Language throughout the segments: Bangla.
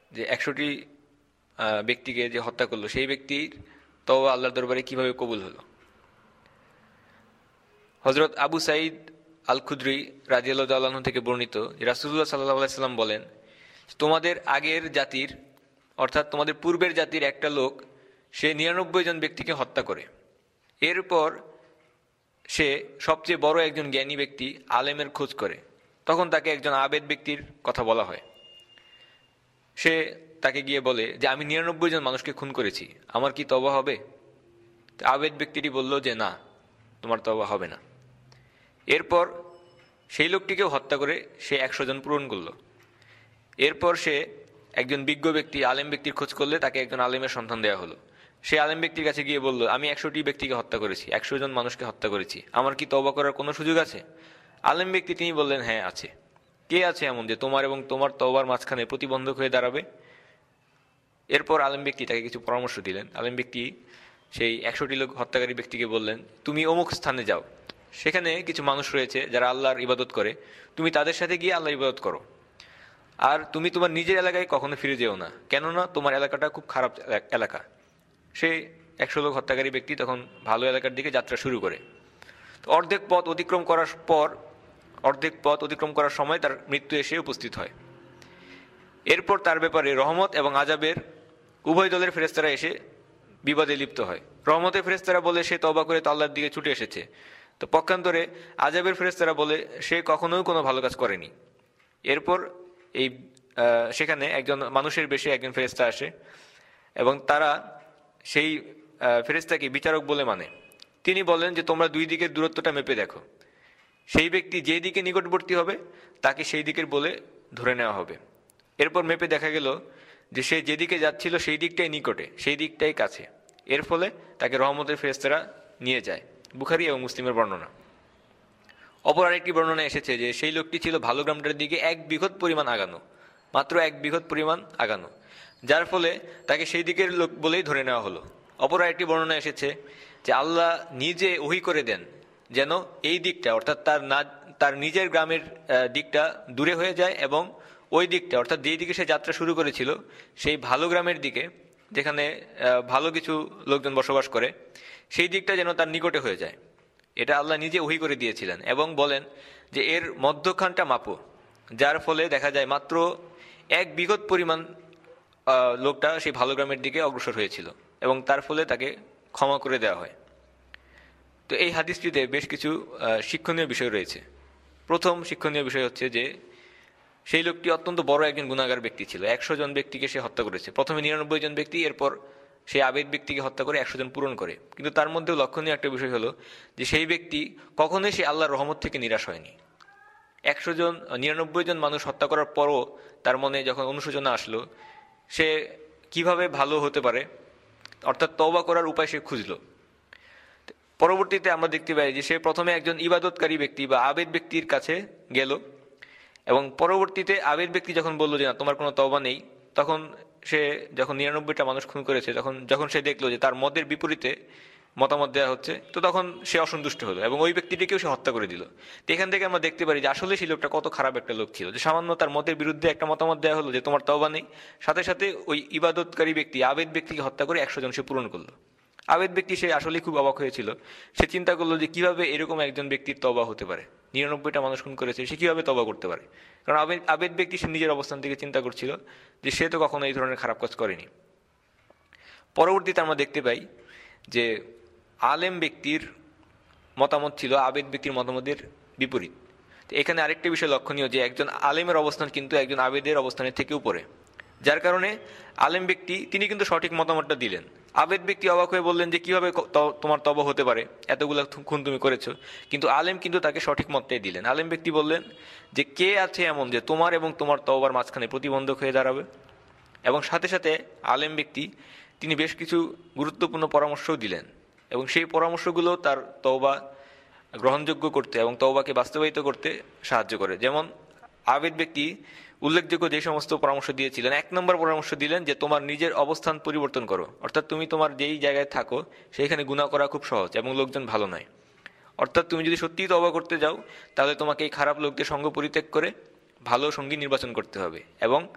যে 100টি ব্যক্তিকে যে হত্যা করলো সেই ব্যক্তির তওবা আল্লাহর দরবারে কিভাবে কবুল হলো। হযরত আবু সাঈদ আল খুদরি রাদিয়াল্লাহু তাআলা আনহু থেকে বর্ণিত যে রাসূলুল্লাহ সাল্লাল্লাহু আলাইহি সাল্লাম বলেন, তোমাদের আগের জাতির অর্থাৎ তোমাদের পূর্বের জাতির একটা লোক সে 99 জন ব্যক্তিকে হত্যা করে, এরপর সে সবচেয়ে বড় একজন জ্ঞানী ব্যক্তি আলেমের খোঁজ করে, তখন তাকে একজন আবেদ ব্যক্তির কথা বলা হয়। সে তাকে গিয়ে বলে যে আমি 99 জন মানুষকে খুন করেছি, আমার কি তওবা হবে? আবেদ ব্যক্তিটি বলল যে না, তোমার তওবা হবে না। এরপর সেই লোকটিকেও হত্যা করে সে 100 জন পূরণ করলো। এরপর সে একজন বিজ্ঞ ব্যক্তি আলেম ব্যক্তির খোঁজ করলে তাকে একজন আলেমের সন্ধান দেওয়া হলো। সে আলেম ব্যক্তির কাছে গিয়ে বলল, আমি 100টি ব্যক্তিকে হত্যা করেছি, 100 জন মানুষকে হত্যা করেছি, আমার কি তওবা করার কোনো সুযোগ আছে? আলেম ব্যক্তি তিনি বললেন, হ্যাঁ আছে। কে আছে এমন যে তোমার এবং তোমার তওবার মাঝখানে প্রতিবন্ধক হয়ে দাঁড়াবে? এরপর আলেম ব্যক্তি তাকে কিছু পরামর্শ দিলেন। আলেম ব্যক্তি সেই 100টি লোক হত্যাকারী ব্যক্তিকে বললেন, তুমি অমুক স্থানে যাও, সেখানে কিছু মানুষ রয়েছে যারা আল্লাহর ইবাদত করে, তুমি তাদের সাথে গিয়ে আল্লাহর ইবাদত করো। আর তুমি তোমার নিজের এলাকায় কখনো ফিরে যেও না, কেননা তোমার এলাকাটা খুব খারাপ এলাকা। সেই 100 লোক হত্যাকারী ব্যক্তি তখন ভালো এলাকার দিকে যাত্রা শুরু করে। তো অর্ধেক পথ অতিক্রম করার সময় তার মৃত্যু এসে উপস্থিত হয়। এরপর তার ব্যাপারে রহমত এবং আযাবের উভয় দলের ফেরেশতারা এসে বিবাদে লিপ্ত হয়। রহমতের ফেরেশতারা বলে সে তওবা করে তো আল্লাহর দিকে ছুটে এসেছে, তো পক্ষান্তরে আযাবের ফেরেশতারা বলে সে কখনোই কোনো ভালো কাজ করেনি। এরপর এই সেখানে একজন মানুষের বেশে একজন ফেরেশতা আসে এবং তারা সেই ফেরেশতাকে বিচারক বলে মানে। তিনি বলেন যে তোমরা দুই দিকের দূরত্বটা মেপে দেখো, সেই ব্যক্তি যে দিকে নিকটবর্তী হবে তাকে সেই দিকের বলে ধরে নেওয়া হবে। এরপর মেপে দেখা গেল যে সে যেদিকে যাচ্ছিল সেই দিকটাই নিকটে, সেই দিকটাই কাছে। এর ফলে তাকে রহমতের ফেরেশতারা নিয়ে যায়। বুখারী এবং মুসলিমের বর্ণনা। অপর আরেকটি বর্ণনা এসেছে যে সেই লোকটি ছিল ভালো গ্রামটার দিকে 1 বিঘত পরিমাণ আগানো, মাত্র 1 বিঘত পরিমাণ আগানো, যার ফলে তাকে সেই দিকের লোক বলেই ধরে নেওয়া হলো। অপর আরেকটি বর্ণনা এসেছে যে আল্লাহ নিজে ওহী করে দেন যেন এই দিকটা অর্থাৎ তার নিজের গ্রামের দিকটা দূরে হয়ে যায় এবং ওই দিকটা অর্থাৎ যেই দিকে সে যাত্রা শুরু করেছিল সেই ভালো গ্রামের দিকে, যেখানে ভালো কিছু লোকজন বসবাস করে, সেই দিকটা যেন তার নিকটে হয়ে যায়। এটা আল্লাহ নিজে ওহী করে দিয়েছিলেন এবং বলেন যে এর মধ্যখানটা মাপো, যার ফলে দেখা যায় মাত্র 1 বিঘত পরিমাণ লোকটা সেই ভালো গ্রামের দিকে অগ্রসর হয়েছিল এবং তার ফলে তাকে ক্ষমা করে দেওয়া হয়। তো এই হাদিসটিতে বেশ কিছু শিক্ষণীয় বিষয় রয়েছে। প্রথম শিক্ষণীয় বিষয় হচ্ছে যে সেই লোকটি অত্যন্ত বড় একজন গুনাহগার ব্যক্তি ছিল। 100 জন ব্যক্তিকে সে হত্যা করেছে, প্রথমে 99 জন ব্যক্তি, এরপর সেই আবেদ ব্যক্তিকে হত্যা করে 100 জন পূরণ করে। কিন্তু তার মধ্যেও লক্ষণীয় একটা বিষয় হলো যে সেই ব্যক্তি কখনোই সে আল্লাহর রহমত থেকে নিরাশ হয়নি। 99 জন মানুষ হত্যা করার পরও তার মনে যখন অনুশোচনা আসলো, সে কিভাবে ভালো হতে পারে অর্থাৎ তওবা করার উপায় সে খুঁজল। পরবর্তীতে আমরা দেখতে পাই যে সে প্রথমে একজন ইবাদতকারী ব্যক্তি বা আবেদ ব্যক্তির কাছে গেল এবং পরবর্তীতে আবেদ ব্যক্তি যখন বলল যে না তোমার কোনো তওবা নেই, তখন সে যখন 99টা মানুষ খুন করেছে যখন সে দেখলো যে তার মতের বিপরীতে মতামত দেওয়া হচ্ছে, তো তখন সে অসন্তুষ্ট হলো এবং ওই ব্যক্তিটিকেও সে হত্যা করে দিল। তো এখান থেকে আমরা দেখতে পারি যে আসলে সেই লোকটা কত খারাপ একটা লোক ছিল, যে সামান্য তার মতের বিরুদ্ধে একটা মতামত দেওয়া হলো যে তোমার তওবা নেই, সাথে সাথে ওই ইবাদতকারী ব্যক্তি আবেদ ব্যক্তিকে হত্যা করে 100 জন সে পূরণ করলো। আবেদ ব্যক্তি সে আসলে খুব অবাক হয়েছিল। সে চিন্তা করলো যে কিভাবে এরকম একজন ব্যক্তির তওবা হতে পারে, 99টা মানুষ খুন করেছে, সে কিভাবে তওবা করতে পারে। কারণ আবেদ ব্যক্তি সে নিজের অবস্থান থেকে চিন্তা করছিল যে সে তো কখনো এই ধরনের খারাপ কাজ করেনি। পরবর্তীতে আমরা দেখতে পাই যে আলেম ব্যক্তির মতামত ছিল আবেদ ব্যক্তির মতামতের বিপরীত। তো এখানে আরেকটা বিষয় লক্ষণীয় যে একজন আলেমের অবস্থান কিন্তু একজন আবেদের অবস্থানের থেকে উপরে, যার কারণে আলেম ব্যক্তি তিনি কিন্তু সঠিক মতামতটা দিলেন। আবেদ ব্যক্তি অবাক হয়ে বললেন যে কিভাবে তোমার তওবা হতে পারে, এতগুলো খুন তুমি করেছো, কিন্তু আলেম কিন্তু তাকে সঠিক মতটাই দিলেন। আলেম ব্যক্তি বললেন যে কে আছে এমন যে তোমার এবং তোমার তওবার মাঝখানে প্রতিবন্ধক হয়ে দাঁড়াবে। এবং সাথে সাথে আলেম ব্যক্তি তিনি বেশ কিছু গুরুত্বপূর্ণ পরামর্শও দিলেন এবং সেই পরামর্শগুলো তার তওবা গ্রহণযোগ্য করতে এবং তওবাকে বাস্তবায়িত করতে সাহায্য করে। যেমন আবেদ ব্যক্তি উল্লেখযোগ্য যে সমস্ত পরামর্শ দিয়েছিলেন, 1 নম্বর পরামর্শ দিলেন যে তোমার নিজের অবস্থান পরিবর্তন করো, অর্থাৎ তুমি তোমার যেই জায়গায় থাকো সেইখানে গুনাহ করা খুব সহজ এবং লোকজন ভালো নয়। অর্থাৎ তুমি যদি সত্যিই তওবা করতে যাও তাহলে তোমাকে এই খারাপ লোকদের সঙ্গ পরিত্যাগ করে ভালো সঙ্গী নির্বাচন করতে হবে এবং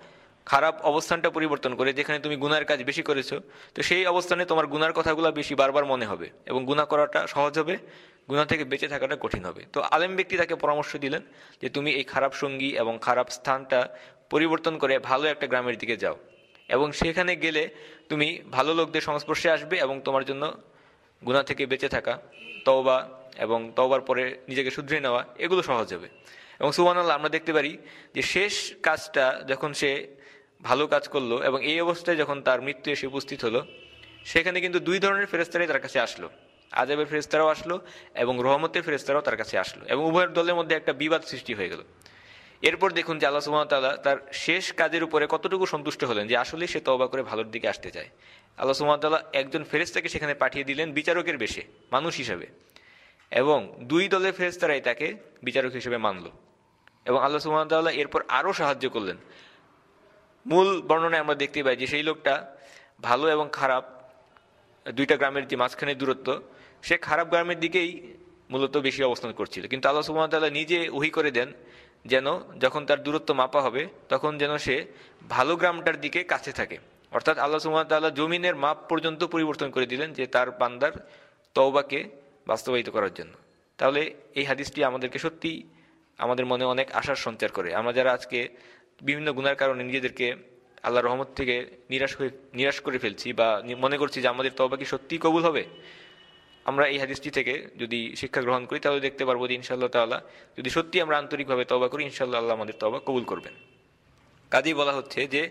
খারাপ অবস্থানটা পরিবর্তন করে, যেখানে তুমি গুনার কাজ বেশি করেছো, তো সেই অবস্থানে তোমার গুনার কথাগুলো বেশি বারবার মনে হবে এবং গুনাহ করাটা সহজ হবে, গুনাহ থেকে বেঁচে থাকাটা কঠিন হবে। তো আলেম ব্যক্তি তাকে পরামর্শ দিলেন যে তুমি এই খারাপ সঙ্গী এবং খারাপ স্থানটা পরিবর্তন করে ভালো একটা গ্রামের দিকে যাও, এবং সেখানে গেলে তুমি ভালো লোকদের সংস্পর্শে আসবে এবং তোমার জন্য গুনাহ থেকে বেঁচে থাকা, তওবা এবং তওবার পরে নিজেকে শুধরে নেওয়া, এগুলো সহজ হবে। এবং সুবহানাল্লাহ, আমরা দেখতে পারি যে শেষ কাজটা যখন সে ভালো কাজ করলো এবং এই অবস্থায় যখন তার মৃত্যু এসে উপস্থিত হলো, সেখানে কিন্তু দুই ধরনের ফেরেশতারাই তার কাছে আসলো। আযাবের ফেরেশতারাও আসলো এবং রহমতের ফেরেশতারাও তার কাছে আসলো, এবং উভয়ের দলের মধ্যে একটা বিবাদ সৃষ্টি হয়ে গেল। এরপর দেখুন যে আল্লাহ সুবহানাহু ওয়া তাআলা তার শেষ কাজের উপরে কতটুকু সন্তুষ্ট হলেন, যে আসলে সে তওবা করে ভালোর দিকে আসতে চায়। আল্লাহ সুবহানাহু ওয়া তাআলা একজন ফেরেশতাকে সেখানে পাঠিয়ে দিলেন বিচারকের বেশে, মানুষ হিসেবে, এবং দুই দলের ফেরেশতারাই তাকে বিচারক হিসেবে মানল। এবং আল্লাহ সুবহানাহু ওয়া তাআলা এরপর আরও সাহায্য করলেন। মূল বর্ণনায় আমরা দেখতে পাই যে সেই লোকটা ভালো এবং খারাপ দুইটা গ্রামের যে মাঝখানে দূরত্ব, সে খারাপ গ্রামের দিকেই মূলত বেশি অবস্থান করছিল, কিন্তু আল্লাহ সুবহানাহু ওয়া তাআলা নিজে ওহী করে দেন যেন যখন তার দূরত্ব মাপা হবে তখন যেন সে ভালো গ্রামটার দিকে কাছে থাকে। অর্থাৎ আল্লাহ সুবহানাহু ওয়া তাআলা জমিনের মাপ পর্যন্ত পরিবর্তন করে দিলেন যে তার বান্দার তওবাকে বাস্তবায়িত করার জন্য। তাহলে এই হাদিসটি আমাদেরকে সত্যি আমাদের মনে অনেক আশার সঞ্চার করে। আমরা যারা আজকে বিভিন্ন গুনার কারণে নিজেদেরকে আল্লাহর রহমত থেকে নিরাশ করে ফেলছি বা মনে করছি যে আমাদের তওবা কি সত্যিই কবুল হবে, আমরা এই হাদিসটি থেকে যদি শিক্ষা গ্রহণ করি তাহলে দেখতে পারবো যে ইনশাআল্লাহ তাআলা যদি সত্যি আমরা আন্তরিকভাবে তওবা করি, ইনশাআল্লাহ আল্লাহ আমাদের তওবা কবুল করবেন। কাজেই বলা হচ্ছে যে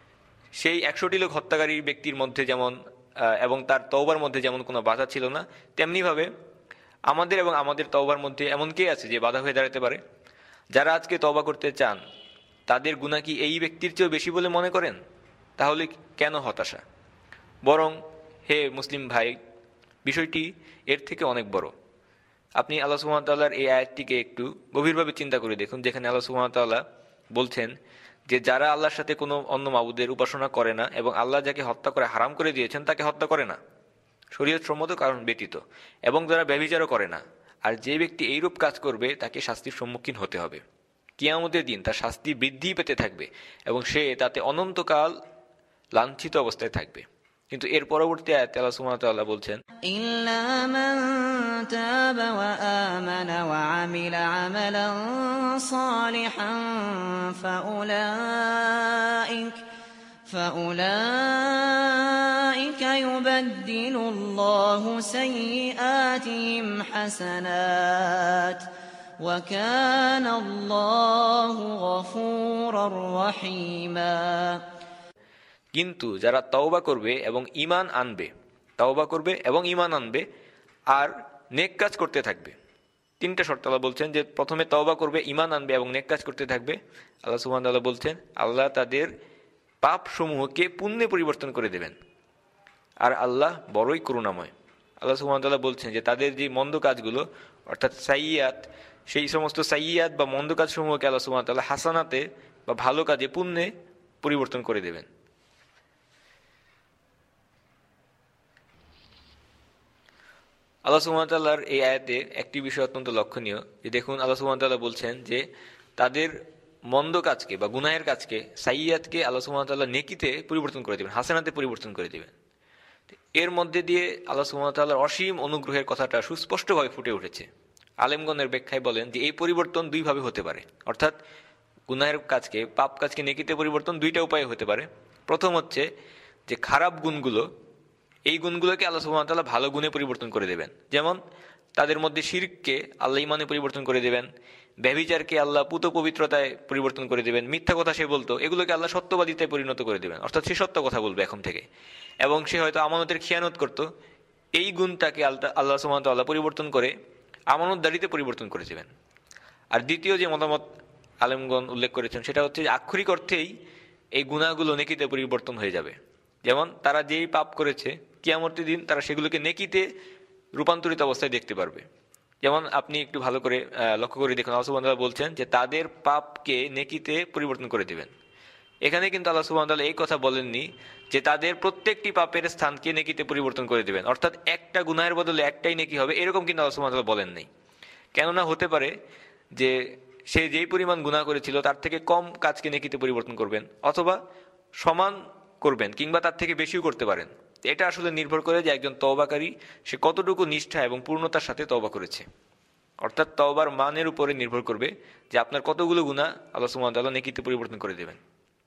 সেই 100টি লোক হত্যাকারী ব্যক্তির মধ্যে যেমন এবং তার তওবার মধ্যে যেমন কোনো বাধা ছিল না, তেমনিভাবে আমাদের এবং আমাদের তওবার মধ্যে এমন কে আছে যে বাধা হয়ে দাঁড়াতে পারে? যারা আজকে তওবা করতে চান তাদের গুনাহ কি এই ব্যক্তির চেয়েও বেশি বলে মনে করেন? তাহলে কেন হতাশা? বরং হে মুসলিম ভাই, বিষয়টি এর থেকে অনেক বড়। আপনি আল্লাহ সুবহানাহু ওয়া তাআলার এই আয়াতটিকে একটু গভীরভাবে চিন্তা করে দেখুন, যেখানে আল্লাহ সুবহানাহু ওয়া তাআলা বলছেন যে যারা আল্লাহর সাথে কোনো অন্য মাবুদের উপাসনা করে না এবং আল্লাহ যাকে হত্যা করে হারাম করে দিয়েছেন তাকে হত্যা করে না শরীয়ত সম্মত কারণ ব্যতীত, এবং যারা ব্যভিচারও করে না, আর যে ব্যক্তি এইরূপ কাজ করবে তাকে শাস্তির সম্মুখীন হতে হবে। কিয়ামতের দিন তার শাস্তি বৃদ্ধি পেতে থাকবে এবং সে তাতে অনন্তকাল লাঞ্ছিত অবস্থায় থাকবে। কিন্তু এর পরবর্তী আয়াতে আল্লাহ সুবহানাহু ওয়া তাআলা বলছেন, ইল্লা মান তাবা ওয়া আমানা ওয়া আমিলা আমালান সালিহান ফাউলাইকা ইউবাদদিলুল্লাহু সাইয়্যাতিহিম হাসানাত ওয়া কানাল্লাহু গফুরার রহিমা। কিন্তু যারা তওবা করবে এবং ঈমান আনবে, তওবা করবে এবং ঈমান আনবে আর নেক কাজ করতে থাকবে। তিনটা শর্ত আল্লাহ বলছেন, যে প্রথমে তওবা করবে, ঈমান আনবে এবং নেক কাজ করতে থাকবে। আল্লাহ সুবহানাহু ওয়া তাআলা বলছেন আল্লাহ তাদের পাপ সমূহকে পুণ্যে পরিবর্তন করে দেবেন, আর আল্লাহ বড়ই করুণাময়। আল্লাহ সুবহানাহু ওয়া তাআলা বলছেন যে তাদের যে মন্দ কাজগুলো অর্থাৎ সাইয়্যাত, সেই সমস্ত সাইয়্যাত বা মন্দ কাজ সমূহকে আল্লাহ সুবহানাহু ওয়া তাআলা হাসানাতে বা ভালো কাজে পুণ্যে পরিবর্তন করে দেবেন। আল্লাহ সুবহানাহু ওয়া তাআলার এই আয়াতে একটি বিষয় অত্যন্ত লক্ষণীয়, যে দেখুন আল্লাহ সুবহানাহু ওয়া তাআলা বলছেন যে তাদের মন্দ কাজকে বা গুনাহের কাজকে, সাইয়্যাতকে আল্লাহ সুবহানাহু ওয়া তাআলা নেকিতে পরিবর্তন করে দেবেন, হাসানাতে পরিবর্তন করে দেবেন। এর মধ্যে দিয়ে আল্লাহ সুবহানাহু ওয়া তাআলার অসীম অনুগ্রহের কথাটা সুস্পষ্টভাবে ফুটে উঠেছে। আলেমগণের ব্যাখ্যায় বলেন যে এই পরিবর্তন দুইভাবে হতে পারে, অর্থাৎ গুনাহের কাজকে, পাপ কাজকে নেকিতে পরিবর্তন দুইটা উপায়ে হতে পারে। প্রথম হচ্ছে যে খারাপ গুণগুলো, এই গুণগুলোকে আল্লাহ সুবহানাহু ওয়া তাআলা ভালো গুণে পরিবর্তন করে দেবেন। যেমন তাদের মধ্যে শিরককে আল্লাহ ঈমানে পরিবর্তন করে দেবেন, ব্যভিচারকে আল্লাহ পুত পবিত্রতায় পরিবর্তন করে দেবেন, মিথ্যা কথা সে বলতো এগুলোকে আল্লাহ সত্যবাদিতায় পরিণত করে দেবেন, অর্থাৎ সে সত্য কথা বলবে এখন থেকে। এবং সে হয়তো আমানতের খেয়ানত করত, এই গুণটাকে আল্লাহ সুবহানাহু ওয়া তাআলা পরিবর্তন করে আমানতদারিতে পরিবর্তন করে দেবেন। আর দ্বিতীয় যে মতামত আলেমগণ উল্লেখ করেছেন সেটা হচ্ছে আক্ষরিক অর্থেই এই গুনাহগুলো নেকিতে পরিবর্তন হয়ে যাবে। যেমন তারা যেই পাপ করেছে কিয়ামতের দিন তারা সেগুলোকে নেকিতে রূপান্তরিত অবস্থায় দেখতে পারবে। যেমন আপনি একটু ভালো করে লক্ষ্য করে দেখুন, আল্লাহ সুবহানাহু ওয়া তাআলা বলছেন যে তাদের পাপকে নেকিতে পরিবর্তন করে দেবেন। এখানে কিন্তু আল্লাহ সুবহানাহু ওয়া তাআলা এই কথা বলেননি যে তাদের প্রত্যেকটি পাপের স্থানকে নেকিতে পরিবর্তন করে দেবেন, অর্থাৎ একটা গুনাহের বদলে একটাই নেকি হবে, এরকম কিন্তু আল্লাহ সুবহানাহু ওয়া তাআলা বলেন নাই। কেননা হতে পারে যে সে যেই পরিমাণ গুনাহ করেছিল তার থেকে কম কাজকে নেকিতে পরিবর্তন করবেন, অথবা সমান করবেন, কিংবা তার থেকে বেশিও করতে পারেন। এটা আসলে নির্ভর করে যে একজন তওবাকারী সে কতটুকু নিষ্ঠা এবং পূর্ণতার সাথে তওবা করেছে। অর্থাৎ তওবার মানের উপরে নির্ভর করবে যে আপনার কতগুলো গুনাহ আল্লাহ সুবহানাহু ওয়া তাআলা নেকিতে পরিবর্তন করে দেবেন।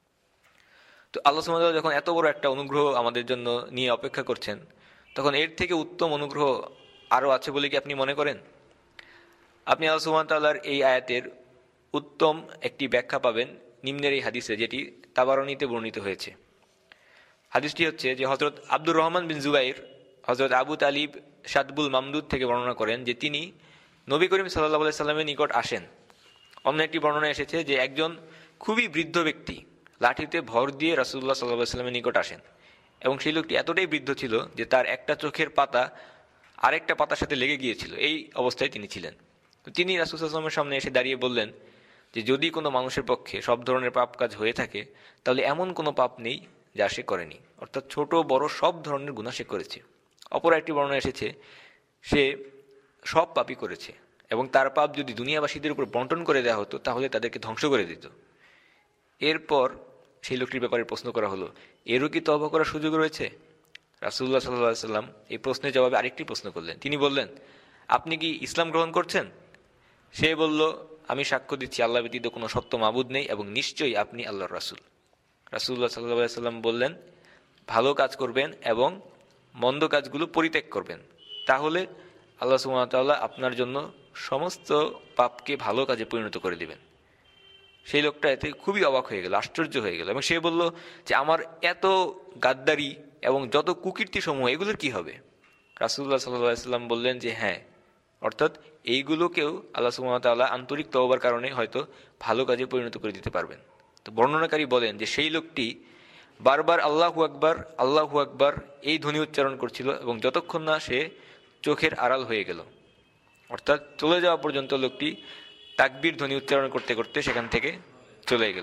তো আল্লাহ সুবহানাহু ওয়া তাআলা যখন এত বড় একটা অনুগ্রহ আমাদের জন্য নিয়ে অপেক্ষা করছেন, তখন এর থেকে উত্তম অনুগ্রহ আরও আছে বলে কি আপনি মনে করেন? আপনি আল্লাহ সুবহানাহু ওয়া তাআলার এই আয়াতের উত্তম একটি ব্যাখ্যা পাবেন নিম্নের এই হাদিসে, যেটি তাবারানীতে বর্ণিত হয়েছে। হাদিসটি হচ্ছে যে হযরত আব্দুর রহমান বিন জুবাইর হযরত আবু তালিব শাদবুল মামদুদ থেকে বর্ণনা করেন যে তিনি নবী করিম সাল্লাল্লাহু আলাইহি সাল্লামের নিকট আসেন। অন্য একটি বর্ণনায় এসেছে যে একজন খুবই বৃদ্ধ ব্যক্তি লাঠিতে ভর দিয়ে রাসূলুল্লাহ সাল্লাল্লাহু আলাইহি সাল্লামের নিকট আসেন, এবং সেই লোকটি এতটাই বৃদ্ধ ছিল যে তার একটা চোখের পাতা আরেকটা পাতার সাথে লেগে গিয়েছিল। এই অবস্থায় তিনি ছিলেন। তো তিনি রাসূল সাল্লাল্লাহু আলাইহি ওয়াসাল্লামের সামনে এসে দাঁড়িয়ে বললেন যে যদি কোনো মানুষের পক্ষে সব ধরনের পাপ কাজ হয়ে থাকে, তাহলে এমন কোনো পাপ নেই যা সে করেনি, অর্থাৎ ছোট বড় সব ধরনের গুনাহ সে করেছে। অপর একটি বর্ণনা এসেছে সে সব পাপই করেছে, এবং তার পাপ যদি দুনিয়াবাসীদের উপর বন্টন করে দেওয়া হতো তাহলে তাদেরকে ধ্বংস করে দিত। এরপর সেই লোকটির ব্যাপারে প্রশ্ন করা হলো, এরও কি তওবা করার সুযোগ রয়েছে? রাসূলুল্লাহ সাল্লাল্লাহু আলাইহি সাল্লাম এই প্রশ্নের জবাবে আরেকটি প্রশ্ন করলেন। তিনি বললেন, আপনি কি ইসলাম গ্রহণ করছেন? সে বলল, আমি সাক্ষ্য দিচ্ছি আল্লাহ ব্যতীত কোনো সত্য মাবুদ নেই এবং নিশ্চয়ই আপনি আল্লাহর রাসূল। রাসূলুল্লাহ সাল্লাল্লাহু আলাইহি সাল্লাম বললেন, ভালো কাজ করবেন এবং মন্দ কাজগুলো পরিত্যাগ করবেন, তাহলে আল্লাহ সুবহানাহু ওয়া তাআলা আপনার জন্য সমস্ত পাপকে ভালো কাজে পরিণত করে দিবেন। সেই লোকটা এতে খুবই অবাক হয়ে গেল, আশ্চর্য হয়ে গেল, এবং সে বলল যে আমার এত গাদ্দারি এবং যত কুকীর্তি সমূহ এগুলোর কি হবে? রাসূলুল্লাহ সাল্লাল্লাহু আলাইহি সাল্লাম বললেন যে হ্যাঁ, অর্থাৎ এইগুলোকেও আল্লাহ সুবহানাহু ওয়া তাআলা আন্তরিক তওবার কারণে হয়তো ভালো কাজে পরিণত করে দিতে পারবেন। তো বর্ণনাকারী বলেন যে সেই লোকটি বারবার আল্লাহু আকবার এই ধ্বনি উচ্চারণ করছিল, এবং যতক্ষণ না সে চোখের আড়াল হয়ে গেল, অর্থাৎ চলে যাওয়া পর্যন্ত লোকটি তাকবীর ধ্বনি উচ্চারণ করতে করতে সেখান থেকে চলে গেল।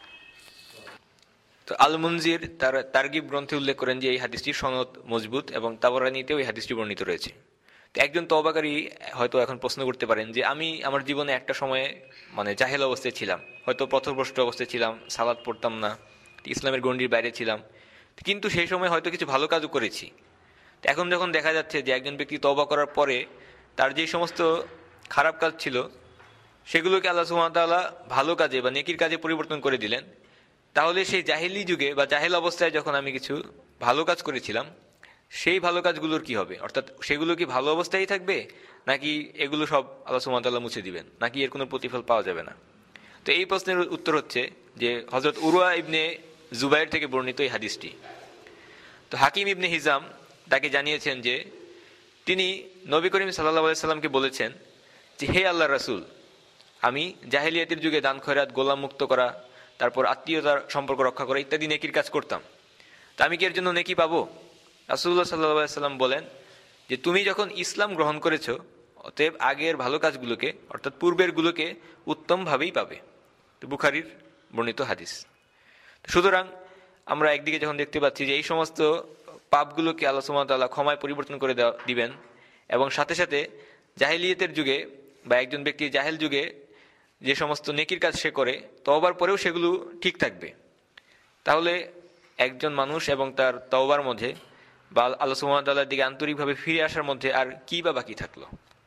তো আল মুনজির তার তারগিব গ্রন্থে উল্লেখ করেন যে এই হাদিসটির সনদ মজবুত, এবং তাবরানীতেও এই হাদিসটি বর্ণিত রয়েছে। তো একজন তওবাকারী হয়তো এখন প্রশ্ন করতে পারেন যে আমি আমার জীবনে একটা সময়ে জাহেল অবস্থায় ছিলাম, হয়তো পথভ্রষ্ট অবস্থায় ছিলাম, সালাত পড়তাম না, ইসলামের গণ্ডির বাইরে ছিলাম, কিন্তু সেই সময় হয়তো কিছু ভালো কাজও করেছি। এখন যখন দেখা যাচ্ছে যে একজন ব্যক্তি তওবা করার পরে তার যে সমস্ত খারাপ কাজ ছিল সেগুলোকে আল্লাহ সুবহানাহু ওয়া তাআলা ভালো কাজে বা নেকির কাজে পরিবর্তন করে দিলেন, তাহলে সেই জাহেলি যুগে বা জাহেল অবস্থায় যখন আমি কিছু ভালো কাজ করেছিলাম সেই ভালো কাজগুলোর কি হবে? অর্থাৎ সেগুলো কি ভালো অবস্থায় থাকবে, নাকি এগুলো সব আল্লাহ সুবহানাহু ওয়া তাআলা মুছে দিবেন, নাকি এর কোনো প্রতিফল পাওয়া যাবে না? তো এই প্রশ্নের উত্তর হচ্ছে যে হযরত উরওয়া ইবনে জুবাইর থেকে বর্ণিত এই হাদিসটি। তো হাকিম ইবনে হিজাম তাকে জানিয়েছেন যে তিনি নবী করিম সাল্লাল্লাহু আলাইহি সাল্লামকে বলেছেন যে হে আল্লাহর রাসূল, আমি জাহেলিয়াতের যুগে দান খয়রাত, গোলাম মুক্ত করা, তারপর আত্মীয়তার সম্পর্ক রক্ষা করা ইত্যাদি নেকির কাজ করতাম, তা আমি কি এর জন্য নেকি পাবো? রাসূলুল্লাহ সাল্লাল্লাহু আলাইহি সাল্লাম বলেন যে তুমি যখন ইসলাম গ্রহণ করেছো, অতএব আগের ভালো কাজগুলোকে অর্থাৎ পূর্বেরগুলোকে উত্তমভাবেই পাবে। তো বুখারীর বর্ণিত হাদিস। সুতরাং আমরা একদিকে যখন দেখতে পাচ্ছি যে এই সমস্ত পাপগুলোকে আল্লাহ সুবহানাহু ওয়া তাআলা ক্ষমায় পরিবর্তন করে দিবেন, এবং সাথে সাথে জাহেলিয়াতের যুগে বা একজন ব্যক্তি জাহেল যুগে যে সমস্ত নেকির কাজ সে করে তওবার পরেও সেগুলো ঠিক থাকবে, তাহলে একজন মানুষ এবং তার তওবার মধ্যে বা আল্লাহ সুবহানাহু ওয়া তাআলার দিকে আন্তরিকভাবে ফিরে আসার মধ্যে আর কি বা বাকি থাকলো?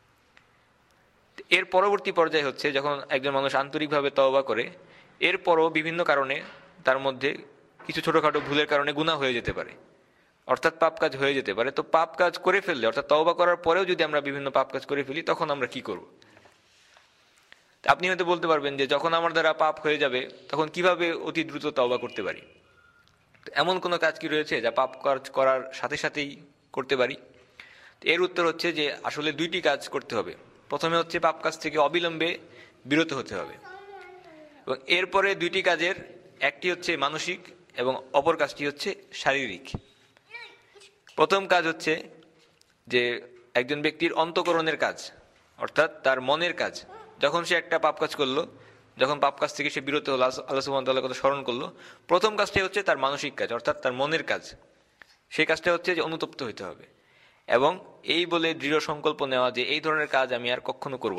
এর পরবর্তী পর্যায়ে হচ্ছে যখন একজন মানুষ আন্তরিকভাবে তওবা করে, এরপরও বিভিন্ন কারণে তার মধ্যে কিছু ছোটোখাটো ভুলের কারণে গুনাহ হয়ে যেতে পারে, অর্থাৎ পাপ কাজ হয়ে যেতে পারে। তো পাপ কাজ করে ফেললে, অর্থাৎ তওবা করার পরেও যদি আমরা বিভিন্ন পাপ কাজ করে ফেলি, তখন আমরা কি করব? আপনি হয়তো বলতে পারবেন যে যখন আমার দ্বারা পাপ হয়ে যাবে তখন কিভাবে অতি দ্রুত তওবা করতে পারি? এমন কোনো কাজ কি রয়েছে যা পাপ কাজ করার সাথে সাথেই করতে পারি? এর উত্তর হচ্ছে যে আসলে দুইটি কাজ করতে হবে। প্রথমে হচ্ছে পাপ কাজ থেকে অবিলম্বে বিরত হতে হবে, এবং এরপরে দুইটি কাজের একটি হচ্ছে মানসিক এবং অপর কাজটি হচ্ছে শারীরিক। প্রথম কাজ হচ্ছে যে একজন ব্যক্তির অন্তঃকরণের কাজ, অর্থাৎ তার মনের কাজ। যখন সে একটা পাপ কাজ করলো, যখন পাপ কাজ থেকে সে বিরত হলো, আল্লাহ সুবহানাহু ওয়া তাআলার কথা স্মরণ করলো, প্রথম কাজটাই হচ্ছে তার মানসিক কাজ, অর্থাৎ তার মনের কাজ। সেই কাজটা হচ্ছে যে অনুতপ্ত হইতে হবে এবং এই বলে দৃঢ় সংকল্প নেওয়া যে এই ধরনের কাজ আমি আর কখনো করব না।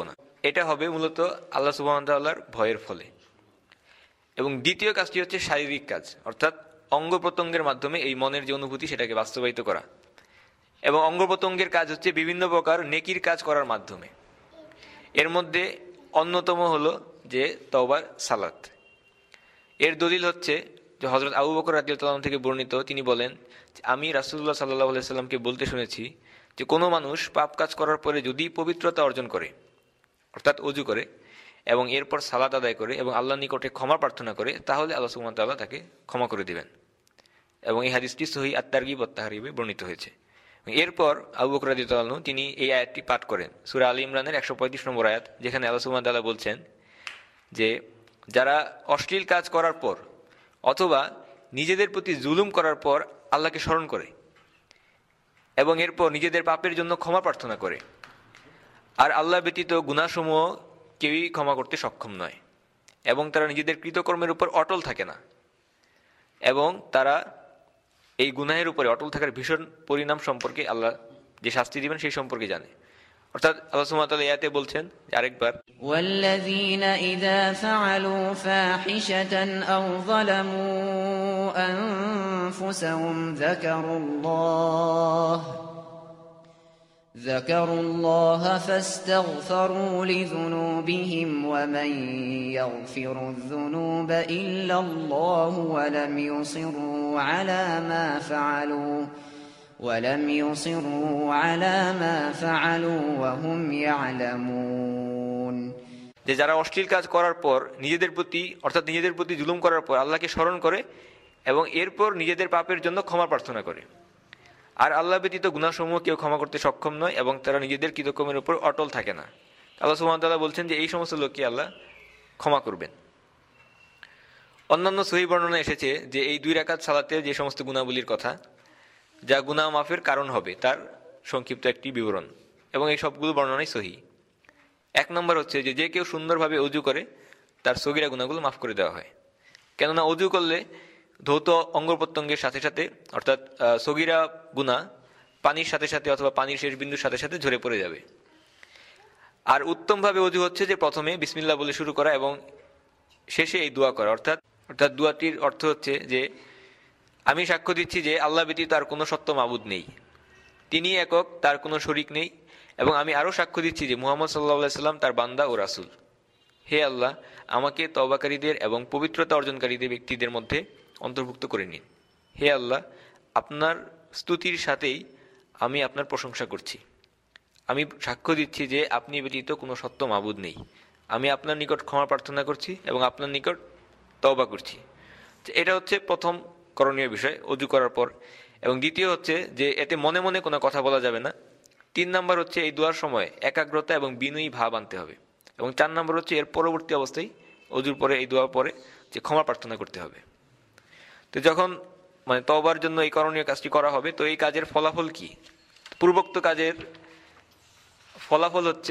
এটা হবে মূলত আল্লাহ সুবহানাহু ওয়া তাআলার ভয়ের ফলে। এবং দ্বিতীয় কাজটি হচ্ছে শারীরিক কাজ, অর্থাৎ অঙ্গ প্রত্যঙ্গের মাধ্যমে এই মনের যে অনুভূতি সেটাকে বাস্তবায়িত করা। এবং অঙ্গ প্রত্যঙ্গের কাজ হচ্ছে বিভিন্ন প্রকার নেকির কাজ করার মাধ্যমে। এর মধ্যে অন্যতম হলো যে তওবার সালাত। এর দলিল হচ্ছে যে হযরত আবু বকর রাদিয়াল্লাহু আনহু থেকে বর্ণিত, তিনি বলেন, আমি রাসূলুল্লাহ সাল্লাল্লাহু আলাইহি সাল্লামকে বলতে শুনেছি যে কোনো মানুষ পাপ কাজ করার পরে যদি পবিত্রতা অর্জন করে, অর্থাৎ ওযু করে এবং এরপর সালাত আদায় করে এবং আল্লাহর নিকটে ক্ষমা প্রার্থনা করে, তাহলে আল্লাহ সুবহানাহু ওয়া তাআলা তাকে ক্ষমা করে দিবেন। এবং এই হাদিসটি সহিহ আত-তারগিব ওয়াত তাহরিবে বর্ণিত হয়েছে। এরপর আবু বকর রাদিয়াল্লাহু আনহু তিনি এই আয়াতটি পাঠ করেন, সূরা আলী ইমরানের 135 নম্বর আয়াত, যেখানে আল্লাহ সুবহানাহু ওয়া তাআলা বলছেন যে যারা অশ্লীল কাজ করার পর অথবা নিজেদের প্রতি জুলুম করার পর আল্লাহকে স্মরণ করে এবং এরপর নিজেদের পাপের জন্য ক্ষমা প্রার্থনা করে, আর আল্লাহ ব্যতীত গুনাহসমূহ কেউই ক্ষমা করতে সক্ষম নয়, এবং তারা নিজেদের কৃতকর্মের উপর অটল থাকে না, এবং তারা এই গুনাহের উপরে অটল থাকার ভীষণ পরিণাম সম্পর্কে আল্লাহ যে শাস্তি দিবেন সেই সম্পর্কে জানে। অর্থাৎ আল্লাহ সুবহানাহু ওয়া তাআলা আয়াতে বলছেন আরেকবার, والذين إذا فعلوا فاحشة أو ظلموا أنفسهم ذكروا الله فاستغفروا لذنوبهم ومن يغفر الذنوب إلا الله ولم يصروا على ما فعلوا وهم يعلمون। যে যারা অশ্লীল কাজ করার পর নিজেদের প্রতি জুলুম করার পর আল্লাহকে স্মরণ করে এবং এরপর নিজেদের পাপের জন্য ক্ষমা প্রার্থনা করে, আর আল্লাহ ব্যতীত গুনাহসমূহ কেউ ক্ষমা করতে সক্ষম নয়, এবং তারা নিজেদের কৃতকর্মের উপর অটল থাকে না। আল্লাহ সুবহানাহু ওয়া তাআলা বলছেন যে এই সমস্ত লোককে আল্লাহ ক্ষমা করবেন। অন্যান্য সহিহ বর্ণনা এসেছে যে এই 2 রাকাত সালাতের যে সমস্ত গুনাহগুলির কথা, যা গুনাহ মাফের কারণ হবে, তার সংক্ষিপ্ত একটি বিবরণ, এবং এই সবগুলো বর্ণনাই সহিহ। 1 নম্বর হচ্ছে যে যে কেউ সুন্দরভাবে ওযু করে তার সগীরা গুনাহগুলো মাফ করে দেওয়া হয়। কেননা ওযু করলে ধৌত অঙ্গ প্রত্যঙ্গের সাথে সাথে, অর্থাৎ সগীরা গুনাহ পানির সাথে সাথে অথবা পানির শেষ বিন্দুর সাথে সাথে ঝরে পড়ে যাবে। আর উত্তমভাবে ওযু হচ্ছে যে প্রথমে বিসমিল্লাহ বলে শুরু করা এবং শেষে এই দোয়া করা। অর্থাৎ দোয়াটির অর্থ হচ্ছে যে আমি সাক্ষ্য দিচ্ছি যে আল্লাহ ব্যতীত আর কোনো সত্য মাবুদ নেই, তিনি একক, তার কোনো শরিক নেই, এবং আমি আরও সাক্ষ্য দিচ্ছি যে মুহাম্মদ সাল্লাল্লাহু আলাইহি সাল্লাম তার বান্দা ও রাসূল। হে আল্লাহ, আমাকে তওবাকারীদের এবং পবিত্রতা অর্জনকারীদের ব্যক্তিদের মধ্যে অন্তর্ভুক্ত করে নিন। হে আল্লাহ, আপনার স্তুতির সাথেই আমি আপনার প্রশংসা করছি। আমি সাক্ষ্য দিচ্ছি যে আপনি ব্যতীত কোনো সত্য মাবুদ নেই। আমি আপনার নিকট ক্ষমা প্রার্থনা করছি এবং আপনার নিকট তওবা করছি। এটা হচ্ছে প্রথম করণীয় বিষয় ওযু করার পর। এবং দ্বিতীয় হচ্ছে যে এতে মনে মনে কোনো কথা বলা যাবে না। 3 নম্বর হচ্ছে এই দোয়ার সময় একাগ্রতা এবং বিনয়ী ভাব আনতে হবে। এবং 4 নম্বর হচ্ছে এর পরবর্তী অবস্থায় ওযুর পরে এই দোয়া পরে যে ক্ষমা প্রার্থনা করতে হবে। তো যখন তওবার জন্য এই করণীয় কাজটি করা হবে, তো এই কাজের ফলাফল কি? পূর্বোক্ত কাজের ফলাফল হচ্ছে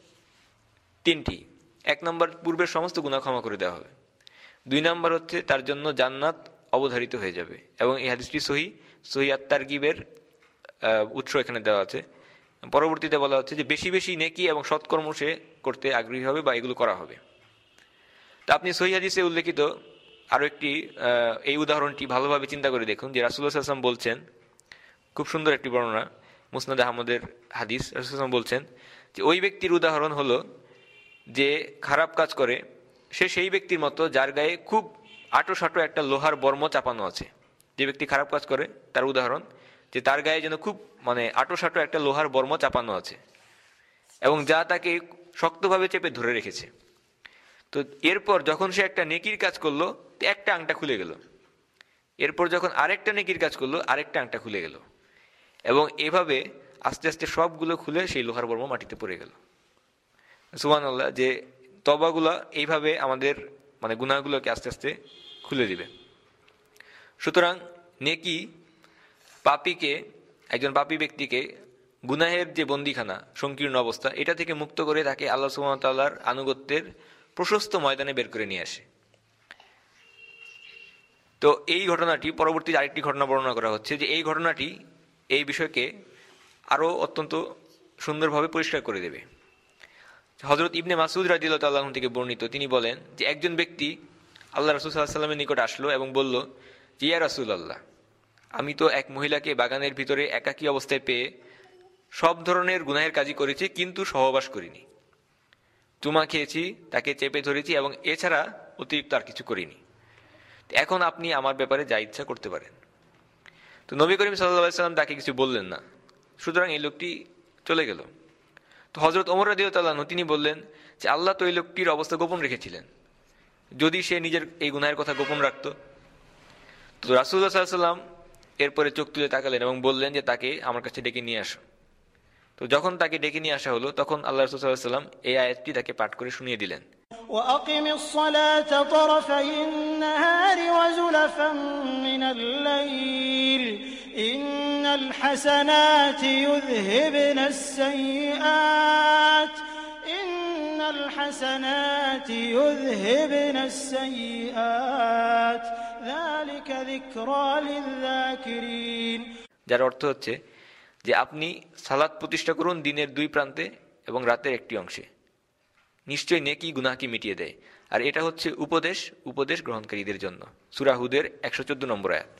3টি। 1 নম্বর, পূর্বের সমস্ত গুনাহ ক্ষমা করে দেওয়া হবে। 2 নম্বর হচ্ছে তার জন্য জান্নাত অবধারিত হয়ে যাবে, এবং এই হাদিসটি সহিহ আত-তারগিবের উৎস এখানে দেওয়া আছে। পরবর্তীতে বলা হচ্ছে যে বেশি বেশি নেকি এবং সৎকর্ম সে করতে আগ্রহী হবে বা এগুলো করা হবে। তা আপনি সহিহ হাদিসে উল্লেখিত আরও একটি এই উদাহরণটি ভালোভাবে চিন্তা করে দেখুন যে রাসূলুল্লাহ সাল্লাল্লাহু আলাইহি ওয়াসাল্লাম বলছেন, খুব সুন্দর একটি বর্ণনা, মুসনাদ আহমদের হাদিস। রাসূলুল্লাহ সাল্লাল্লাহু আলাইহি ওয়াসাল্লাম বলছেন যে ওই ব্যক্তির উদাহরণ হলো যে খারাপ কাজ করে, সে সেই ব্যক্তির মতো যার গায়ে খুব আঁটো-সাঁটো একটা লোহার বর্ম চাপানো আছে। যে ব্যক্তি খারাপ কাজ করে তার উদাহরণ যে তার গায়ে যেন খুব আঁটো-সাঁটো একটা লোহার বর্ম চাপানো আছে এবং যা তাকে শক্তভাবে চেপে ধরে রেখেছে। তো এরপর যখন সে একটা নেকির কাজ করলো, একটা আংটা খুলে গেল। এরপর যখন আরেকটা নেকির কাজ করলো, আরেকটা আংটা খুলে গেল, এবং এভাবে আস্তে আস্তে সবগুলো খুলে সেই লোহার বর্ম মাটিতে পড়ে গেল। সুবহানাল্লাহ, যে তওবাগুলো এইভাবে আমাদের গুনাহগুলোকে আস্তে আস্তে খুলে দিবে। সুতরাং নেকি একজন পাপী ব্যক্তিকে গুনাহের যে বন্দিখানা, সংকীর্ণ অবস্থা, এটা থেকে মুক্ত করে তাকে আল্লাহ সুবহানাহু ওয়া তাআলার আনুগত্যের প্রশস্ত ময়দানে বের করে নিয়ে আসে। তো এই ঘটনাটি, পরবর্তী আরেকটি ঘটনা বর্ণনা করা হচ্ছে যে এই ঘটনাটি এই বিষয়কে আরও অত্যন্ত সুন্দরভাবে পরিষ্কার করে দেবে। হযরত ইবনে মাসউদ রাদিয়াল্লাহু তাআলা আনহু থেকে বর্ণিত, তিনি বলেন যে একজন ব্যক্তি আল্লাহ রাসূল সাল্লাল্লাহু আলাইহি ওয়াসাল্লামের নিকট আসলো এবং বলল যে ইয়া রাসূলুল্লাহ, আমি তো এক মহিলাকে বাগানের ভিতরে একাকী অবস্থায় পেয়ে সব ধরনের গুনাহের কাজই করেছি, কিন্তু সহবাস করিনি। চুমা খেয়েছি, তাকে চেপে ধরেছি এবং এছাড়া অতিরিক্ত আর কিছু করিনি। এখন আপনি আমার ব্যাপারে যা ইচ্ছা করতে পারেন। তো নবী করিম সাল্লাল্লাহু আলাইহি ওয়াসাল্লাম তাকে কিছু বললেন না, সুতরাং এই লোকটি চলে গেল। তো হযরত ওমর রাদিয়াল্লাহু তাআলা আনহু তিনি বললেন যে আল্লাহ তো এই লোকটির অবস্থা গোপন রেখেছিলেন, যদি সে নিজের এই গুনাহের কথা গোপন রাখত। তো রাসূলুল্লাহ সাল্লাল্লাহু আলাইহি ওয়াসাল্লাম এরপরে চোখ তুলে তাকালেন এবং বললেন যে তাকে আমার কাছে ডেকে নিয়ে আসো। তো যখন তাকে ডেকে নিয়ে আসা হলো, তখন আল্লাহ রাসূল সাল্লাল্লাহু আলাইহি ওয়াসাল্লাম এই আয়াতটি তাকে পাঠ করে শুনিয়ে দিলেন। وأقم الصلاة طرفي النهار وزلفا من الليل إن الحسنات يذهبن السيئات ذلك ذكرى للذاكرين। যার অর্থ হচ্ছে যে আপনি সালাত প্রতিষ্ঠা করুন দিনের দুই প্রান্তে এবং রাতের একটি অংশে, নিশ্চয়ই নেকি গুনাহকে মিটিয়ে দেয়। আর এটা হচ্ছে উপদেশ গ্রহণকারীদের জন্য। সূরা হুদের 114 নম্বর আয়াত।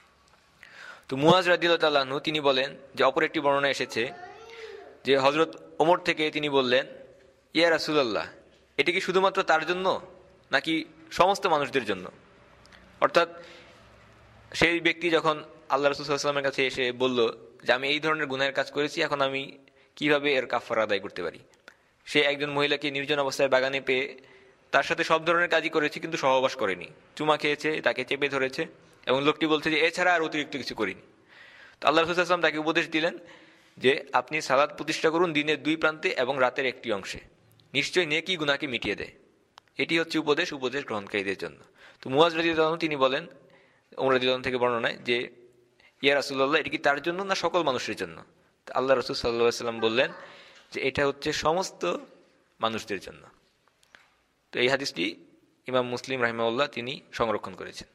তো মুয়াজ রাদিয়াল্লাহু তাআলা আনহু তিনি বলেন যে অপর একটি বর্ণনা এসেছে যে হযরত ওমর থেকে তিনি বললেন, ইয়া রাসূলুল্লাহ, এটি কি শুধুমাত্র তার জন্য নাকি সমস্ত মানুষদের জন্য? অর্থাৎ সেই ব্যক্তি যখন আল্লাহ রাসূল সাল্লাল্লাহু আলাইহি ওয়াসাল্লামের কাছে এসে বলল যে আমি এই ধরনের গুনাহের কাজ করেছি, এখন আমি কিভাবে এর কাফারা আদায় করতে পারি। সে একজন মহিলাকে নির্জন অবস্থায় বাগানে পেয়ে তার সাথে সব ধরনের কাজই করেছে, কিন্তু সহবাস করেনি। চুমা খেয়েছে, তাকে চেপে ধরেছে এবং লোকটি বলছে যে এছাড়া আর অতিরিক্ত কিছু করিনি। তো আল্লাহ রাসূল সাল্লাল্লাহু আলাইহি ওয়াসাল্লাম তাকে উপদেশ দিলেন যে আপনি সালাত প্রতিষ্ঠা করুন দিনের দুই প্রান্তে এবং রাতের একটি অংশে, নিশ্চয়ই নেকি গুনাহকে মিটিয়ে দেয়। এটি হচ্ছে উপদেশ গ্রহণকারীদের জন্য। তো মুয়াজ রাদিয়াল্লাহু আনহু তিনি বলেন, ওমর রাদিয়াল্লাহু আনহু থেকে বর্ণনায়, যে ইয়া রাসূলুল্লাহ, এটি কি তার জন্য না সকল মানুষের জন্য? তো আল্লাহ রাসূল সাল্লাল্লাহু আলাইহি ওয়াসাল্লাম বললেন যে এটা হচ্ছে সমস্ত মানুষদের জন্য। তো এই হাদিসটি ইমাম মুসলিম রাহিমাহুল্লাহ তিনি সংরক্ষণ করেছেন।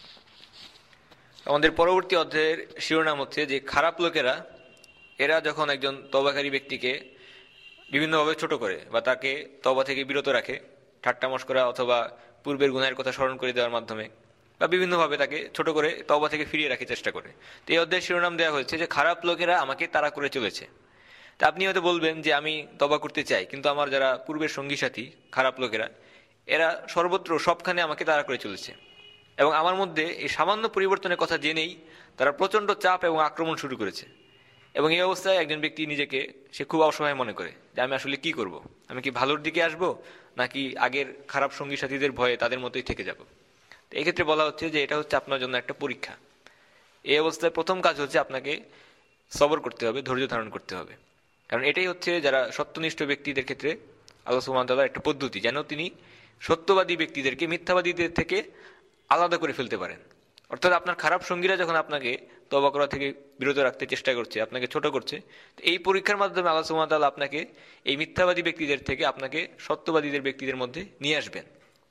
আমাদের পরবর্তী অধ্যায়ের শিরোনাম হচ্ছে যে খারাপ লোকেরা এরা যখন একজন তওবাকারী ব্যক্তিকে বিভিন্নভাবে ছোট করে বা তাকে তওবা থেকে বিরত রাখে, ঠাট্টা মশকরা অথবা পূর্বের গুনাহের কথা স্মরণ করে দেওয়ার মাধ্যমে বা বিভিন্নভাবে তাকে ছোট করে তওবা থেকে ফিরিয়ে রাখার চেষ্টা করে। তো এই অধ্যায়ের শিরোনাম দেওয়া হয়েছে যে খারাপ লোকেরা আমাকে তাড়া করে চলেছে। তা আপনি হয়তো বলবেন যে আমি তওবা করতে চাই, কিন্তু আমার যারা পূর্বের সঙ্গী সাথী খারাপ লোকেরা এরা সর্বত্র সবখানে আমাকে তাড়া করে চলেছে এবং আমার মধ্যে এই সামান্য পরিবর্তনের কথা জেনেই তারা প্রচণ্ড চাপ এবং আক্রমণ শুরু করেছে। এবং এই অবস্থায় একজন ব্যক্তি নিজেকে সে খুব অসহায় মনে করে যে আমি আসলে কি করব, আমি কি ভালোর দিকে আসব নাকি আগের খারাপ সঙ্গী সাথীদের ভয়ে তাদের মতোই থেকে যাব। তো এক্ষেত্রে বলা হচ্ছে যে এটা হচ্ছে আপনার জন্য একটা পরীক্ষা। এই অবস্থায় প্রথম কাজ হচ্ছে আপনাকে সবর করতে হবে, ধৈর্য ধারণ করতে হবে। কারণ এটাই হচ্ছে যারা সত্যনিষ্ঠ ব্যক্তিদের ক্ষেত্রে আল্লাহ সুবহানাহু ওয়া তাআলার একটা পদ্ধতি, যেন তিনি সত্যবাদী ব্যক্তিদেরকে মিথ্যাবাদীদের থেকে আলাদা করে ফেলতে পারেন। অর্থাৎ আপনার খারাপ সঙ্গীরা যখন আপনাকে তওবা করা থেকে বিরত রাখতে চেষ্টা করছে, আপনাকে ছোট করছে, তো এই পরীক্ষার মাধ্যমে আল্লাহ সুবহানাহু ওয়া তাআলা আপনাকে এই মিথ্যাবাদী ব্যক্তিদের থেকে আপনাকে সত্যবাদীদের ব্যক্তিদের মধ্যে নিয়ে আসবেন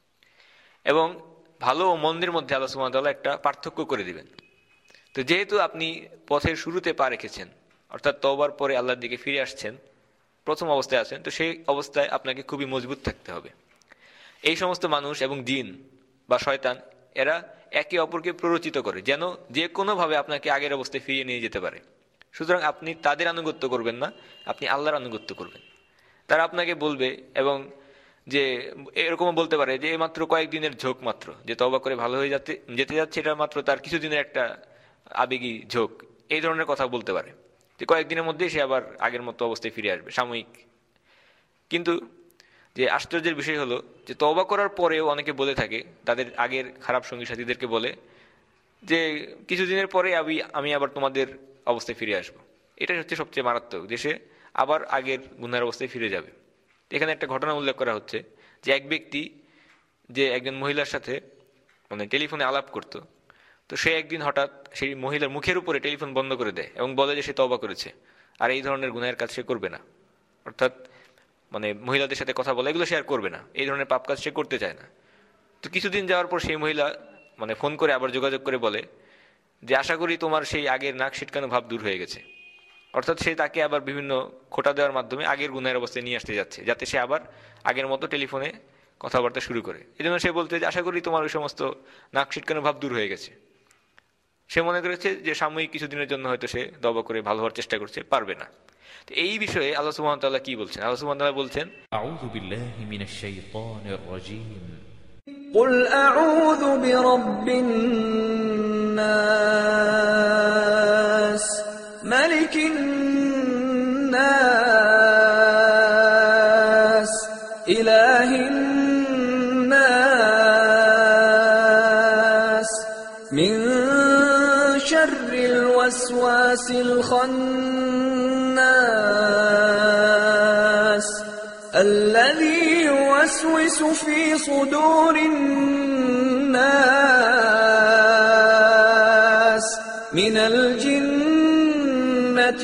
এবং ভালো ও মন্দের মধ্যে আল্লাহ সুবহানাহু ওয়া তাআলা একটা পার্থক্য করে দিবেন। তো যেহেতু আপনি পথের শুরুতে পা রেখেছেন, অর্থাৎ তওবার পরে আল্লাহর দিকে ফিরে আসছেন, প্রথম অবস্থায় আছেন, তো সেই অবস্থায় আপনাকে খুবই মজবুত থাকতে হবে। এই সমস্ত মানুষ এবং জিন বা শয়তান এরা একে অপরকে প্ররোচিত করে যেন যে কোনোভাবে আপনাকে আগের অবস্থায় ফিরিয়ে নিয়ে যেতে পারে। সুতরাং আপনি তাদের আনুগত্য করবেন না, আপনি আল্লাহর আনুগত্য করবেন। তারা আপনাকে বলবে এবং যে এরকমও বলতে পারে যে মাত্র কয়েকদিনের ঝোঁক, মাত্র যে তওবা করে ভালো হয়ে যেতে যাচ্ছে, এটা মাত্র তার কিছুদিনের একটা আবেগী ঝোঁক, এই ধরনের কথা বলতে পারে যে কয়েকদিনের মধ্যেই সে আবার আগের মতো অবস্থায় ফিরে আসবে, সাময়িক। কিন্তু যে আশ্চর্যের বিষয় হলো যে তওবা করার পরেও অনেকে বলে থাকে তাদের আগের খারাপ সঙ্গী সাথীদেরকে বলে যে কিছুদিনের পরে আমি আবার তোমাদের অবস্থায় ফিরে আসব। এটাই হচ্ছে সবচেয়ে মারাত্মক, যে সে আবার আগের গুনার অবস্থায় ফিরে যাবে। এখানে একটা ঘটনা উল্লেখ করা হচ্ছে যে এক ব্যক্তি যে একজন মহিলার সাথে টেলিফোনে আলাপ করত, তো সে একদিন হঠাৎ সেই মহিলার মুখের উপরে টেলিফোন বন্ধ করে দেয় এবং বলে যে সে তওবা করেছে আর এই ধরনের গুনাহের কাজ সে করবে না। অর্থাৎ মহিলাদের সাথে কথা বলা, এগুলো সে আর করবে না, এই ধরনের পাপ কাজ সে করতে চায় না। তো কিছুদিন যাওয়ার পর সেই মহিলা ফোন করে আবার যোগাযোগ করে বলে যে আশা করি তোমার সেই আগের নাক ছিটকানো ভাব দূর হয়ে গেছে। অর্থাৎ সে তাকে আবার বিভিন্ন খোঁটা দেওয়ার মাধ্যমে আগের গুনাহের অবস্থায় নিয়ে আসতে যাচ্ছে, যাতে সে আবার আগের মতো টেলিফোনে কথাবার্তা শুরু করে। এই জন্য সে বলতে যে আশা করি তোমার ওই সমস্ত নাক ছিটকানো ভাব দূর হয়ে গেছে। সে মনে করেছে যে সাময়িক কিছুদিনের জন্য হয়তো সে তওবা করে ভালো হওয়ার চেষ্টা করছে, পারবে না। তো এই বিষয়ে আল্লাহ সুবহানাহু ওয়া তাআলা কি বলছেন? আল্লাহ সুবহানাহু ওয়া তাআলা বলছেন, আউযু বিল্লাহি মিনাশ শাইতানির রাজীম قل أعوذ برب الناس ملك الناس إله الناس من شر الوسواس الخناس الذي يوسوس في صدور الناس من الجنة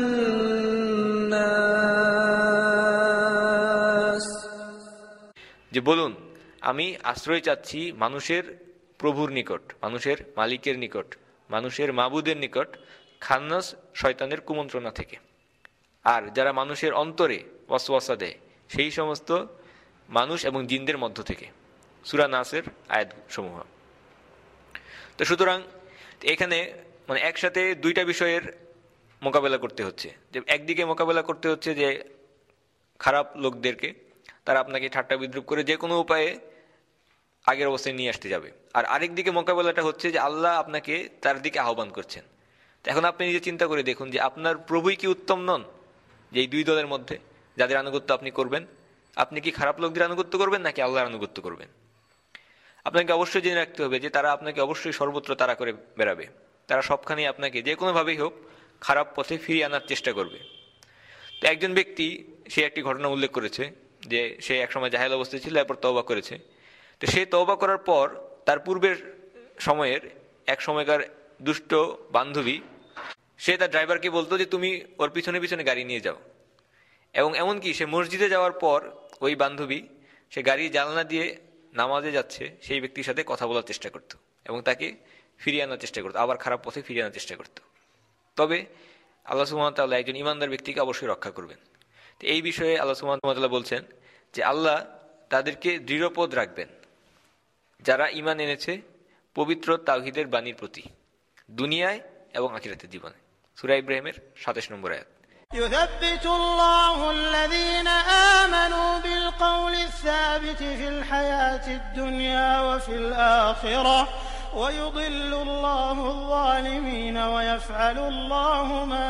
والناس যে বলুন আমি আশ্রয় চাচ্ছি মানুষের প্রভুর নিকট, মানুষের মালিকের নিকট, মানুষের মাবুদের নিকট খান্নাস শয়তানের কুমন্ত্রণা থেকে, আর যারা মানুষের অন্তরে ওয়াসওয়াসা দেয় সেই সমস্ত মানুষ এবং জিনদের মধ্য থেকে। সূরা নাসের আয়াত সমূহ। তো সুতরাং এখানে মানে একসাথে দুইটা বিষয়ের মোকাবেলা করতে হচ্ছে। যে একদিকে মোকাবেলা করতে হচ্ছে যে খারাপ লোকদেরকে, তারা আপনাকে ঠাট্টা বিদ্রুপ করে যে কোনো উপায়ে আগের অবস্থায় নিয়ে আসতে যাবে, আর আরেক দিকে মোকাবেলাটা হচ্ছে যে আল্লাহ আপনাকে তার দিকে আহ্বান করছেন। তো এখন আপনি নিজে চিন্তা করে দেখুন যে আপনার প্রভুই কি উত্তম নন যে এই দুই দলের মধ্যে যাদের আনুগত্য আপনি করবেন? আপনি কি খারাপ লোকদের আনুগত্য করবেন নাকি আল্লাহর আনুগত্য করবেন? আপনাকে অবশ্যই জেনে রাখতে হবে যে তারা আপনাকে অবশ্যই সর্বত্র তাড়া করে বেড়াবে, তারা সবখানেই আপনাকে যে কোনোভাবেই হোক খারাপ পথে ফিরিয়ে আনার চেষ্টা করবে। তো একজন ব্যক্তি সে একটি ঘটনা উল্লেখ করেছে যে সে একসময় জাহেল অবস্থায় ছিল, এরপর তওবা করেছে। তো সে তওবা করার পর তার পূর্বের সময়ের এক সময়কার দুষ্ট বান্ধবী সে তার ড্রাইভারকে বলতো যে তুমি ওর পিছনে পিছনে গাড়ি নিয়ে যাও, এবং এমনকি সে মসজিদে যাওয়ার পর ওই বান্ধবী সে গাড়ি জানলা দিয়ে নামাজে যাচ্ছে সেই ব্যক্তির সাথে কথা বলার চেষ্টা করত এবং তাকে ফিরিয়ে আনার চেষ্টা করতো, আবার খারাপ পথে ফিরিয়ে আনার চেষ্টা করত। তবে আল্লাহ সুবহানাহু ওয়া তাআলা একজন ইমানদার ব্যক্তিকে অবশ্যই রক্ষা করবেন। তো এই বিষয়ে আল্লাহ সুবহানাহু ওয়া তাআলা বলছেন যে আল্লাহ তাদেরকে দৃঢ়পদ রাখবেন যারা ঈমান এনেছে পবিত্র তাওহীদের বাণীর প্রতি, দুনিয়ায় এবং আখিরাতের জীবনে। সূরা ইব্রাহিমের 27 নম্বর আয়াত। يثبت الله الذين آمنوا بالقول الثابت في الحياة الدنيا وفي الآخرة ويضل الله الظالمين ويفعل الله ما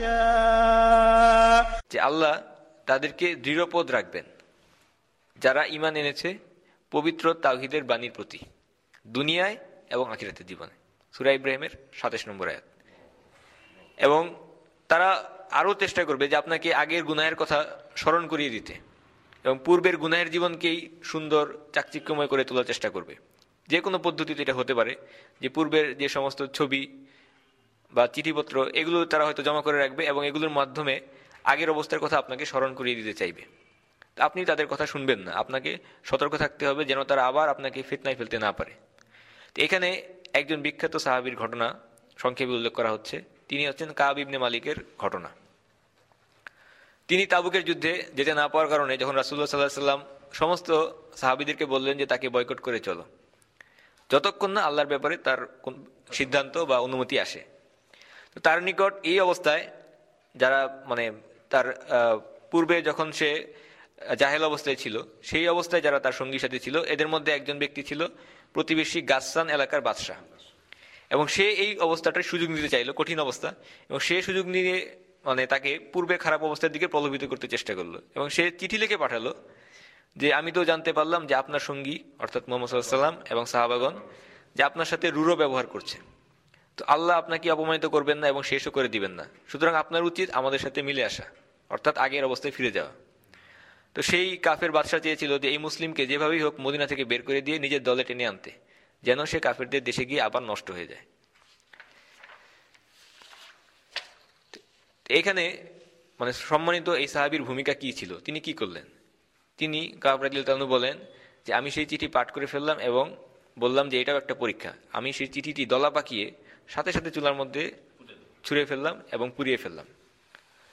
يشاء যে আল্লাহ তাদেরকে দৃঢ়পদ রাখবেন যারা ঈমান এনেছে পবিত্র তাওহীদের বাণীর প্রতি, দুনিয়ায় এবং আখিরাতের জীবনে। সূরা ইব্রাহিমের 27 নম্বর আয়াত। এবং তারা আরও চেষ্টা করবে যে আপনাকে আগের গুনাহের কথা স্মরণ করিয়ে দিতে এবং পূর্বের গুনাহের জীবনকেই সুন্দর চাকচিক্যময় করে তোলার চেষ্টা করবে। যে কোনো পদ্ধতিতে এটা হতে পারে যে পূর্বের যে সমস্ত ছবি বা চিঠিপত্র এগুলো তারা হয়তো জমা করে রাখবে এবং এগুলোর মাধ্যমে আগের অবস্থার কথা আপনাকে স্মরণ করিয়ে দিতে চাইবে। আপনি তাদের কথা শুনবেন না, আপনাকে সতর্ক থাকতে হবে যেন তারা আবার আপনাকে ফিতনায় ফেলতে না পারে। তো এখানে একজন বিখ্যাত সাহাবীর ঘটনা সংক্ষেপে উল্লেখ করা হচ্ছে। তিনি হচ্ছেন কাব ইবনে মালিকের ঘটনা। তিনি তাবুকের যুদ্ধে যেতে না পাওয়ার কারণে যখন রাসূলুল্লাহ সাল্লাল্লাহু আলাইহি ওয়াসাল্লাম সমস্ত সাহাবীদেরকে বললেন যে তাকে বয়কট করে চলো, যতক্ষণ না আল্লাহর ব্যাপারে তার সিদ্ধান্ত বা অনুমতি আসে। তো তার নিকট এই অবস্থায় যারা মানে তার পূর্বে যখন সে জাহেল অবস্থায় ছিল সেই অবস্থায় যারা তার সঙ্গী সাথী ছিল এদের মধ্যে একজন ব্যক্তি ছিল প্রতিবেশী গাসসান এলাকার বাদশাহ, এবং সে এই অবস্থাটার সুযোগ নিতে চাইলো, কঠিন অবস্থা, এবং সে সুযোগ নিয়ে মানে তাকে পূর্বে খারাপ অবস্থার দিকে প্রলোভিত করতে চেষ্টা করলো। এবং সে চিঠি লিখে পাঠালো যে আমি তো জানতে পারলাম যে আপনার সঙ্গী অর্থাৎ মুহাম্মদ সাল্লাল্লাহু আলাইহি ওয়াসাল্লাম এবং সাহাবাগণ যে আপনার সাথে রূঢ় ব্যবহার করছে, তো আল্লাহ আপনাকে অপমানিত করবেন না এবং শেষও করে দিবেন না, সুতরাং আপনার উচিত আমাদের সাথে মিলে আসা, অর্থাৎ আগের অবস্থায় ফিরে যাওয়া। তো সেই কাফের বাদশা চেয়েছিল যে এই মুসলিমকে যেভাবেই হোক মদিনা থেকে বের করে দিয়ে নিজের দলে টেনে আনতে, যেন সে কাফেরদের দেশে গিয়ে আবার নষ্ট হয়ে যায়। এখানে মানে সম্মানিত এই সাহাবীর ভূমিকা কি ছিল, তিনি কি করলেন? তিনি কাব রাদিয়াল্লাহু আনহু বলেন যে আমি সেই চিঠি পাঠ করে ফেললাম এবং বললাম যে এটাও একটা পরীক্ষা। আমি সেই চিঠিটি দলা পাকিয়ে সাথে সাথে চুলার মধ্যে ছুঁড়ে ফেললাম এবং পুড়িয়ে ফেললাম।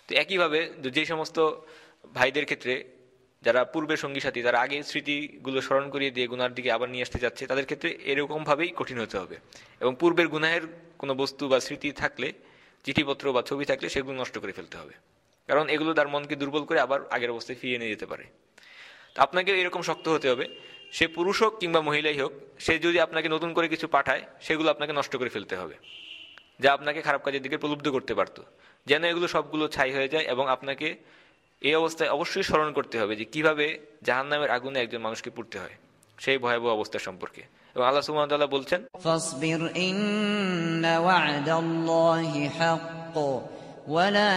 তো একইভাবে যে সমস্ত ভাইদের ক্ষেত্রে যারা পূর্বের সঙ্গী সাথী, তারা আগে স্মৃতিগুলো স্মরণ করিয়ে দিয়ে গুনার দিকে আবার নিয়ে আসতে যাচ্ছে, তাদের ক্ষেত্রে এরকমভাবেই কঠিন হতে হবে। এবং পূর্বের গুনাহের কোনো বস্তু বা স্মৃতি থাকলে, চিঠিপত্র বা ছবি থাকলে, সেগুলো নষ্ট করে ফেলতে হবে, কারণ এগুলো তার মনকে দুর্বল করে আবার আগের অবস্থায় ফিরিয়ে নিয়ে যেতে পারে। তো আপনাকে এরকম শক্ত হতে হবে, সে পুরুষ হোক কিংবা মহিলাই হোক, সে যদি আপনাকে নতুন করে কিছু পাঠায়, সেগুলো আপনাকে নষ্ট করে ফেলতে হবে, যা আপনাকে খারাপ কাজের দিকে প্রলুব্ধ করতে পারত, যেন এগুলো সবগুলো ছাই হয়ে যায়। এবং আপনাকে এই অবস্থায় অবশ্যই স্মরণ করতে হবে যে কিভাবে জাহান্নামের আগুনে একজন মানুষকে পুড়তে হয়, সেই ভয়াবহ অবস্থা সম্পর্কে। এবং আল্লাহ সুবহানাহু ওয়া তাআলা বলছেন, فاصبر إن وعد الله حق ولا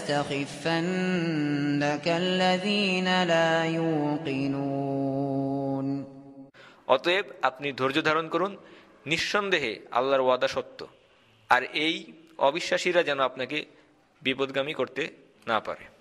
يستخفنك الذين لا يوقنون। অতএব আপনি ধৈর্য ধারণ করুন, নিঃসন্দেহে আল্লাহর ওয়াদা সত্য, আর এই অবিশ্বাসীরা যেন আপনাকে বিপদগামী করতে না পারে।